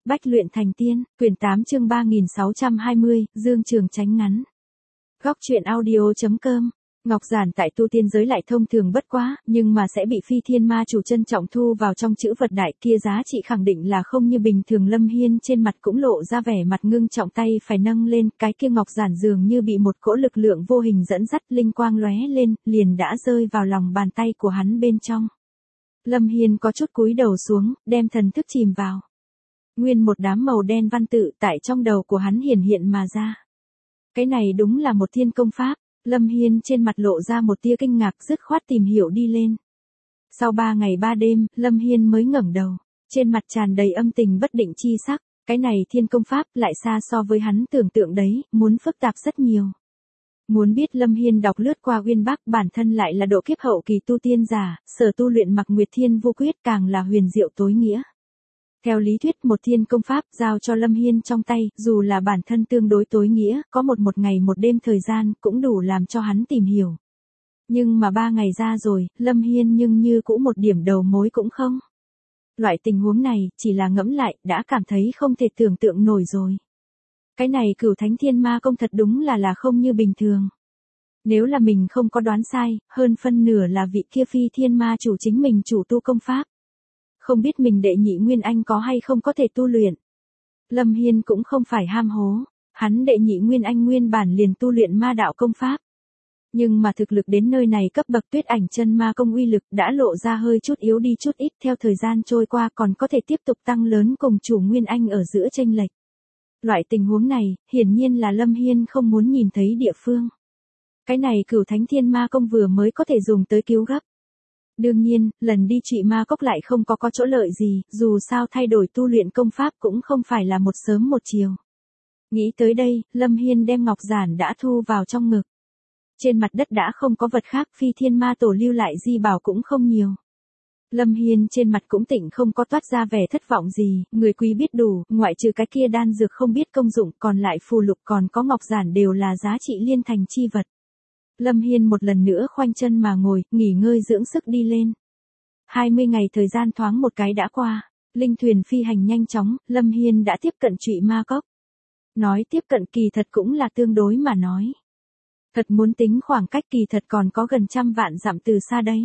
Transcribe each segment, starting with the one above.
Bách luyện thành tiên, quyển 8 chương 3620, Dương Trường tránh ngắn. Góc truyện audio.com. Ngọc giản tại tu tiên giới lại thông thường bất quá, nhưng mà sẽ bị Phi Thiên Ma chủ trân trọng thu vào trong chữ vật đại, kia giá trị khẳng định là không như bình thường. Lâm Hiên trên mặt cũng lộ ra vẻ mặt ngưng trọng, tay phải nâng lên, cái kia ngọc giản dường như bị một cỗ lực lượng vô hình dẫn dắt, linh quang lóe lên, liền đã rơi vào lòng bàn tay của hắn bên trong. Lâm Hiên có chút cúi đầu xuống, đem thần thức chìm vào. Nguyên một đám màu đen văn tự tại trong đầu của hắn hiển hiện mà ra. Cái này đúng là một thiên công pháp. Lâm Hiên trên mặt lộ ra một tia kinh ngạc, dứt khoát tìm hiểu đi lên. Sau 3 ngày 3 đêm, Lâm Hiên mới ngẩng đầu, trên mặt tràn đầy âm tình bất định chi sắc. Cái này thiên công pháp lại xa so với hắn tưởng tượng đấy, muốn phức tạp rất nhiều. Muốn biết Lâm Hiên đọc lướt qua Uyên Bác, bản thân lại là độ kiếp hậu kỳ tu tiên giả, sở tu luyện Mặc Nguyệt Thiên Vô Quyết càng là huyền diệu tối nghĩa. Theo lý thuyết một thiên công pháp giao cho Lâm Hiên trong tay, dù là bản thân tương đối tối nghĩa, có một ngày một đêm thời gian cũng đủ làm cho hắn tìm hiểu. Nhưng mà 3 ngày ra rồi, Lâm Hiên nhưng như cũ một điểm đầu mối cũng không. Loại tình huống này, chỉ là ngẫm lại, đã cảm thấy không thể tưởng tượng nổi rồi. Cái này Cửu Thánh Thiên Ma Công thật đúng là không như bình thường. Nếu là mình không có đoán sai, hơn phân nửa là vị kia Phi Thiên Ma chủ chính mình chủ tu công pháp. Không biết mình đệ nhị Nguyên Anh có hay không có thể tu luyện. Lâm Hiên cũng không phải ham hố, hắn đệ nhị Nguyên Anh nguyên bản liền tu luyện ma đạo công pháp. Nhưng mà thực lực đến nơi này cấp bậc Tuyết Ảnh Chân Ma Công uy lực đã lộ ra hơi chút yếu đi chút ít, theo thời gian trôi qua còn có thể tiếp tục tăng lớn cùng chủ Nguyên Anh ở giữa chênh lệch. Loại tình huống này, hiển nhiên là Lâm Hiên không muốn nhìn thấy địa phương. Cái này Cửu Thánh Thiên Ma Công vừa mới có thể dùng tới cứu gấp. Đương nhiên, lần đi Trụy Ma Cốc lại không có chỗ lợi gì, dù sao thay đổi tu luyện công pháp cũng không phải là một sớm một chiều. Nghĩ tới đây, Lâm Hiên đem ngọc giản đã thu vào trong ngực. Trên mặt đất đã không có vật khác, Phi Thiên Ma Tổ lưu lại di bảo cũng không nhiều. Lâm Hiên trên mặt cũng tỉnh không có toát ra vẻ thất vọng gì, người quý biết đủ, ngoại trừ cái kia đan dược không biết công dụng, còn lại phù lục còn có ngọc giản đều là giá trị liên thành chi vật. Lâm Hiên một lần nữa khoanh chân mà ngồi, nghỉ ngơi dưỡng sức đi lên. 20 ngày thời gian thoáng một cái đã qua, linh thuyền phi hành nhanh chóng, Lâm Hiên đã tiếp cận Trụy Ma Cốc. Nói tiếp cận kỳ thật cũng là tương đối mà nói. Thật muốn tính khoảng cách kỳ thật còn có gần 100 vạn dặm từ xa đấy.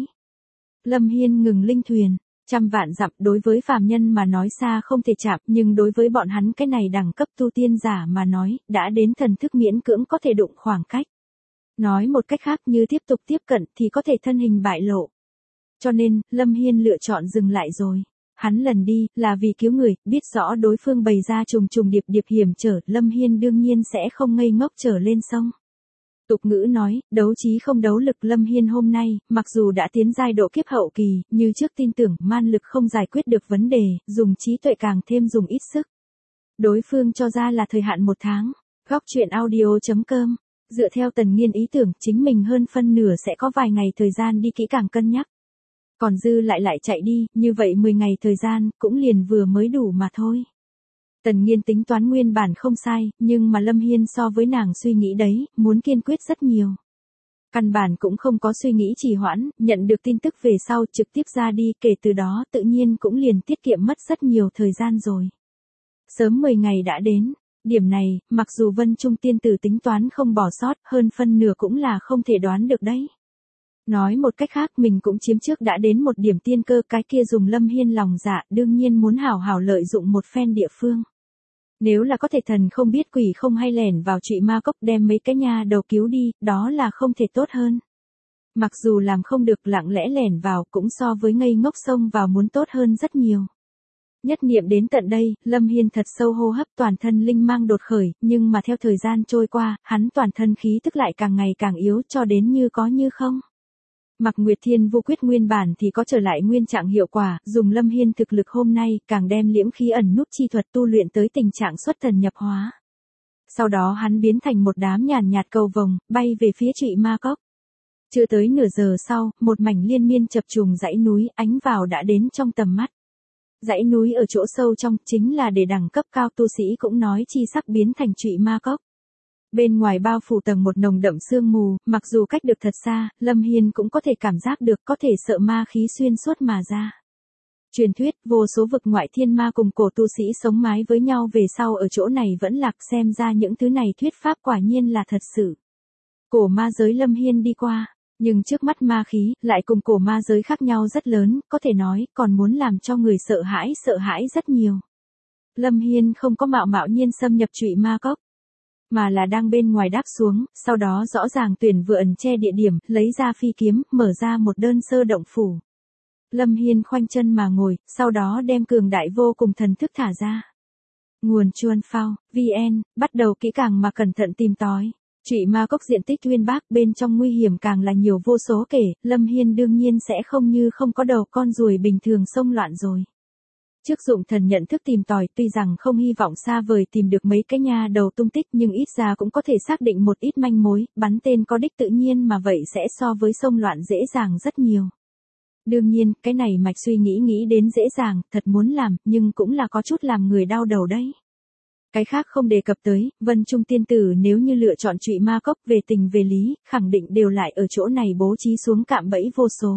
Lâm Hiên ngừng linh thuyền, 100 vạn dặm đối với phàm nhân mà nói xa không thể chạm, nhưng đối với bọn hắn cái này đẳng cấp tu tiên giả mà nói, đã đến thần thức miễn cưỡng có thể đụng khoảng cách. Nói một cách khác, như tiếp tục tiếp cận thì có thể thân hình bại lộ. Cho nên, Lâm Hiên lựa chọn dừng lại rồi. Hắn lần đi, là vì cứu người, biết rõ đối phương bày ra trùng trùng điệp điệp hiểm trở, Lâm Hiên đương nhiên sẽ không ngây ngốc trở lên sông. Tục ngữ nói, đấu trí không đấu lực. Lâm Hiên hôm nay, mặc dù đã tiến giai độ kiếp hậu kỳ, như trước tin tưởng man lực không giải quyết được vấn đề, dùng trí tuệ càng thêm dùng ít sức. Đối phương cho ra là thời hạn 1 tháng. Góc truyện audio.com. Dựa theo Tần Nghiên ý tưởng, chính mình hơn phân nửa sẽ có vài ngày thời gian đi kỹ càng cân nhắc. Còn dư lại chạy đi, như vậy 10 ngày thời gian, cũng liền vừa mới đủ mà thôi. Tần Nghiên tính toán nguyên bản không sai, nhưng mà Lâm Hiên so với nàng suy nghĩ đấy, muốn kiên quyết rất nhiều. Căn bản cũng không có suy nghĩ trì hoãn, nhận được tin tức về sau trực tiếp ra đi, kể từ đó tự nhiên cũng liền tiết kiệm mất rất nhiều thời gian rồi. Sớm 10 ngày đã đến. Điểm này, mặc dù Vân Trung tiên tử tính toán không bỏ sót, hơn phân nửa cũng là không thể đoán được đấy. Nói một cách khác, mình cũng chiếm trước đã đến một điểm tiên cơ, cái kia dùng Lâm Hiên lòng dạ, đương nhiên muốn hảo hảo lợi dụng một phen địa phương. Nếu là có thể thần không biết quỷ không hay lẻn vào Trụy Ma Cốc đem mấy cái nha đầu cứu đi, đó là không thể tốt hơn. Mặc dù làm không được lặng lẽ lẻn vào, cũng so với ngây ngốc xông vào muốn tốt hơn rất nhiều. Nhất niệm đến tận đây, Lâm Hiên thật sâu hô hấp, toàn thân linh mang đột khởi, nhưng mà theo thời gian trôi qua, hắn toàn thân khí tức lại càng ngày càng yếu, cho đến như có như không. Mặc Nguyệt Thiên Vô Quyết nguyên bản thì có trở lại nguyên trạng hiệu quả, dùng Lâm Hiên thực lực hôm nay, càng đem liễm khí ẩn nút chi thuật tu luyện tới tình trạng xuất thần nhập hóa. Sau đó hắn biến thành một đám nhàn nhạt cầu vồng, bay về phía Trụy Ma Cốc. Chưa tới nửa giờ sau, một mảnh liên miên chập trùng dãy núi, ánh vào đã đến trong tầm mắt. Dãy núi ở chỗ sâu trong, chính là để đẳng cấp cao tu sĩ cũng nói chi sắc biến thành Trụy Ma Cốc. Bên ngoài bao phủ tầng một nồng đậm sương mù, mặc dù cách được thật xa, Lâm Hiên cũng có thể cảm giác được, có thể sợ ma khí xuyên suốt mà ra. Truyền thuyết, vô số vực ngoại thiên ma cùng cổ tu sĩ sống mái với nhau về sau ở chỗ này vẫn lạc, xem ra những thứ này thuyết pháp quả nhiên là thật sự. Cổ ma giới Lâm Hiên đi qua, nhưng trước mắt ma khí, lại cùng cổ ma giới khác nhau rất lớn, có thể nói, còn muốn làm cho người sợ hãi rất nhiều. Lâm Hiên không có mạo mạo nhiên xâm nhập Trụy Ma Cốc, mà là đang bên ngoài đáp xuống, sau đó rõ ràng tuyển vừa ẩn che địa điểm, lấy ra phi kiếm, mở ra một đơn sơ động phủ. Lâm Hiên khoanh chân mà ngồi, sau đó đem cường đại vô cùng thần thức thả ra. Nguồn Chuan Phao, VN, bắt đầu kỹ càng mà cẩn thận tìm tòi. Trụy Ma Cốc diện tích uyên bác, bên trong nguy hiểm càng là nhiều vô số kể, Lâm Hiên đương nhiên sẽ không như không có đầu con ruồi bình thường xông loạn rồi. Trước dụng thần nhận thức tìm tòi, tuy rằng không hy vọng xa vời tìm được mấy cái nha đầu tung tích, nhưng ít ra cũng có thể xác định một ít manh mối, bắn tên có đích tự nhiên mà vậy sẽ so với xông loạn dễ dàng rất nhiều. Đương nhiên, cái này mạch suy nghĩ đến dễ dàng, thật muốn làm, nhưng cũng là có chút làm người đau đầu đấy. Cái khác không đề cập tới, Vân Trung tiên tử nếu như lựa chọn Trụy Ma Cốc, về tình về lý, khẳng định đều lại ở chỗ này bố trí xuống cạm bẫy vô số.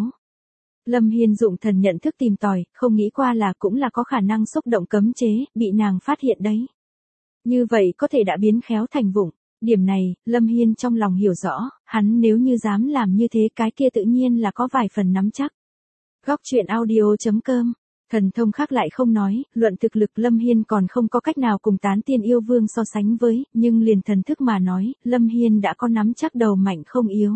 Lâm Hiên dụng thần nhận thức tìm tòi, không nghĩ qua là cũng là có khả năng xúc động cấm chế, bị nàng phát hiện đấy. Như vậy có thể đã biến khéo thành vụng. Điểm này, Lâm Hiên trong lòng hiểu rõ, hắn nếu như dám làm như thế cái kia tự nhiên là có vài phần nắm chắc. Góc truyện audio.com. Thần thông khác lại không nói, luận thực lực Lâm Hiên còn không có cách nào cùng Tán Tiên Yêu Vương so sánh với, nhưng liền thần thức mà nói, Lâm Hiên đã có nắm chắc đầu mạnh không yếu.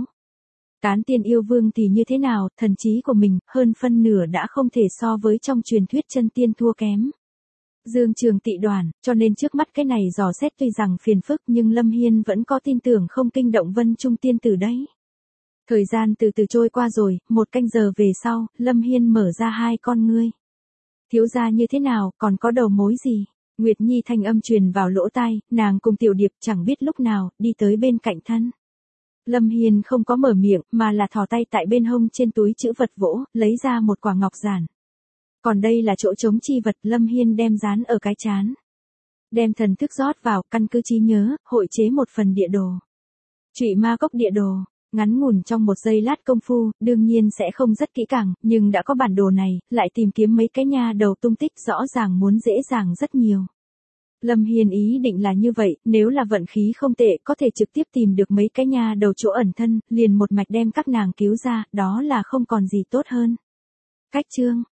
Tán Tiên Yêu Vương thì như thế nào, thần trí của mình, hơn phân nửa đã không thể so với trong truyền thuyết chân tiên thua kém. Dương Trường Tị đoàn, cho nên trước mắt cái này dò xét tuy rằng phiền phức nhưng Lâm Hiên vẫn có tin tưởng không kinh động Vân Trung tiên tử đấy. Thời gian từ từ trôi qua rồi, 1 canh giờ về sau, Lâm Hiên mở ra hai con ngươi. Thiếu gia như thế nào, còn có đầu mối gì? Nguyệt Nhi thanh âm truyền vào lỗ tai, nàng cùng Tiểu Điệp chẳng biết lúc nào, đi tới bên cạnh thân. Lâm Hiên không có mở miệng, mà là thò tay tại bên hông trên túi trữ vật vỗ, lấy ra một quả ngọc giản. Còn đây là chỗ trống chi vật, Lâm Hiên đem dán ở cái trán. Đem thần thức rót vào, căn cứ trí nhớ, hội chế một phần địa đồ. Trụy Ma Cốc địa đồ. Ngắn ngủn trong 1 giây lát công phu, đương nhiên sẽ không rất kỹ càng, nhưng đã có bản đồ này, lại tìm kiếm mấy cái nha đầu tung tích rõ ràng muốn dễ dàng rất nhiều. Lâm Hiên ý định là như vậy, nếu là vận khí không tệ, có thể trực tiếp tìm được mấy cái nha đầu chỗ ẩn thân, liền một mạch đem các nàng cứu ra, đó là không còn gì tốt hơn. Cách chương